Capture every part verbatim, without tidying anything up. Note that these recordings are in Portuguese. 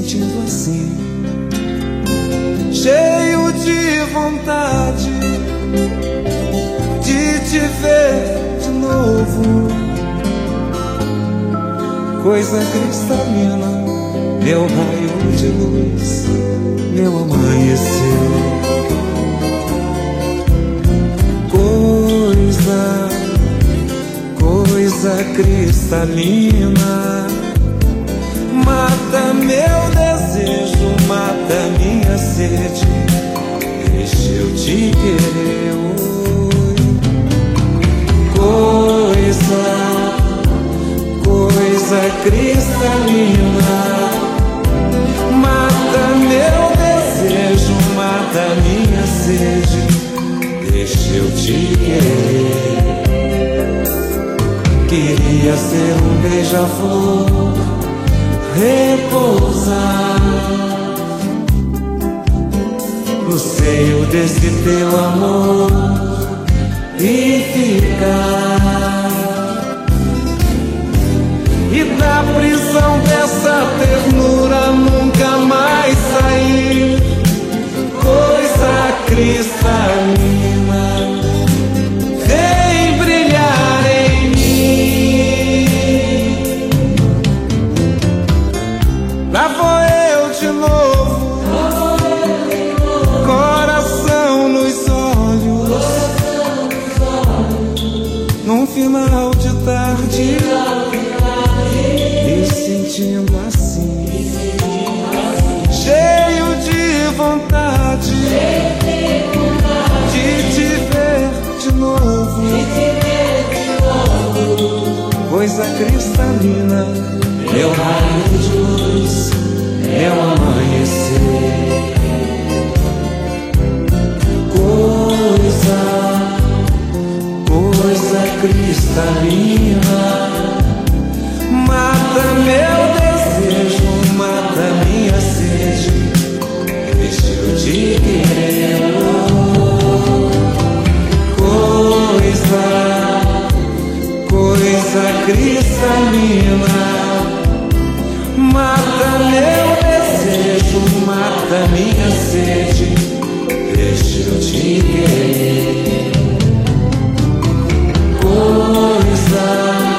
sentindo assim, cheio de vontade de te ver de novo. Coisa cristalina, meu raio de luz, meu amanhecer. Coisa, coisa cristalina, mata meu desejo, mata minha sede, deixa eu te querer. Oi. Coisa, coisa cristalina, mata meu desejo, mata minha sede, deixa eu te querer. Queria ser um beija-flor, repousar no seio desse teu amor e ficar, e da prisão dessa ternura nunca mais sair. Coisa cristalina, vem brilhar em mim. Lá vou eu de novo, coração nos olhos, num final de tarde, me sentindo assim, cheio de vontade de te ver de novo. Coisa cristalina, meu raio de luz, meu amanhecer. Coisa, coisa cristalina, mata meu desejo, mata minha sede, deixa eu te querer. Coisa, coisa cristalina, mata meu desejo, mata minha sede, deixa eu te querer. Coisa,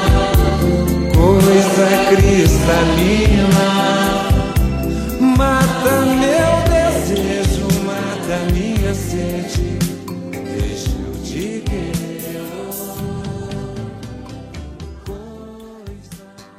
coisa cristalina, mata meu desejo, mata minha sede.